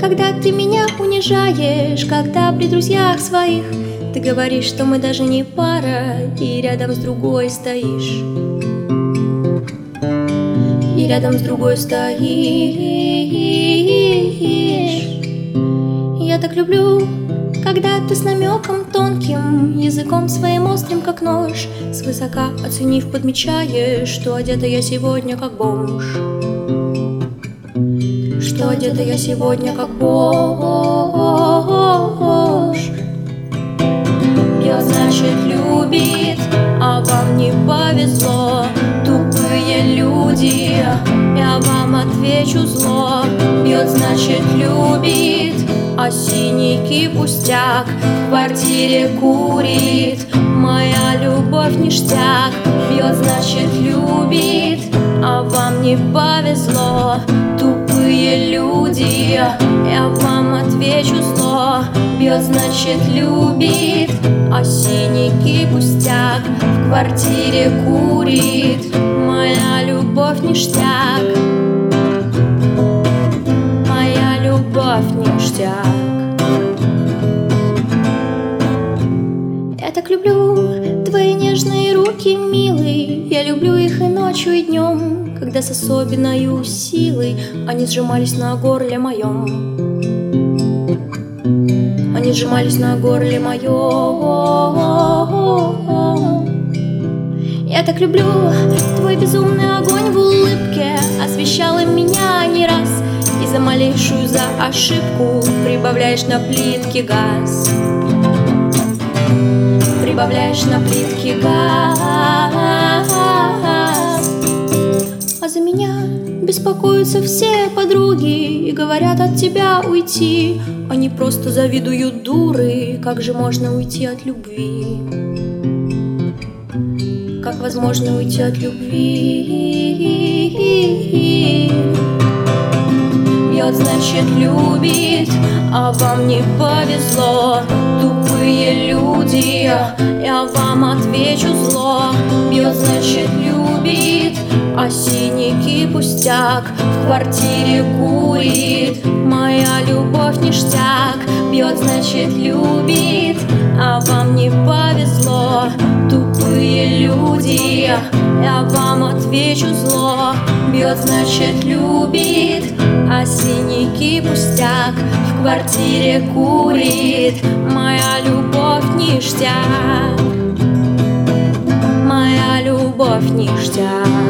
когда ты меня унижаешь, когда при друзьях своих ты говоришь, что мы даже не пара, и рядом с другой стоишь. И рядом с другой стоишь. Я так люблю, когда ты с намеком тонким, языком своим острым, как нож, свысока оценив, подмечаешь, что одета я сегодня как бомж. Что одета я сегодня как бомж. Бьет, значит, любит, а вам не повезло. Тупые люди, я вам отвечу зло. Бьет, значит, любит, а синяки пустяк. В квартире курит, моя любовь ништяк. Бьет, значит, любит, а вам не повезло. Тупые люди, я вам отвечу зло. Бьет, значит, любит, а синяки пустяк. В квартире курит, моя любовь ништяк. Моя любовь ништяк. Я так люблю твои нежные руки, милый. Я люблю их и ночью, и днем, когда с особенной силой они сжимались на горле моем. Они сжимались на горле моем. Я так люблю твой безумный огонь в улыбке, освещал меня не раз, и за малейшую за ошибку прибавляешь на плитке газ. Прибавляешь на плитке газ. А за меня беспокоятся все подруги и говорят от тебя уйти. Они просто завидуют, дуры. Как же можно уйти от любви? Как возможно уйти от любви? Бьет, значит, любит, а вам не повезло. Тупые люди, я вам отвечу зло. Бьет, значит, любит, а синяки пустяк. В квартире курит, моя любовь ништяк. Бьет, значит, любит, а вам не повезло. Тупые люди, я вам отвечу зло. Бьет, значит, любит, а синяки пустяк. В квартире курит, моя любовь ништяк. Моя любовь ништяк.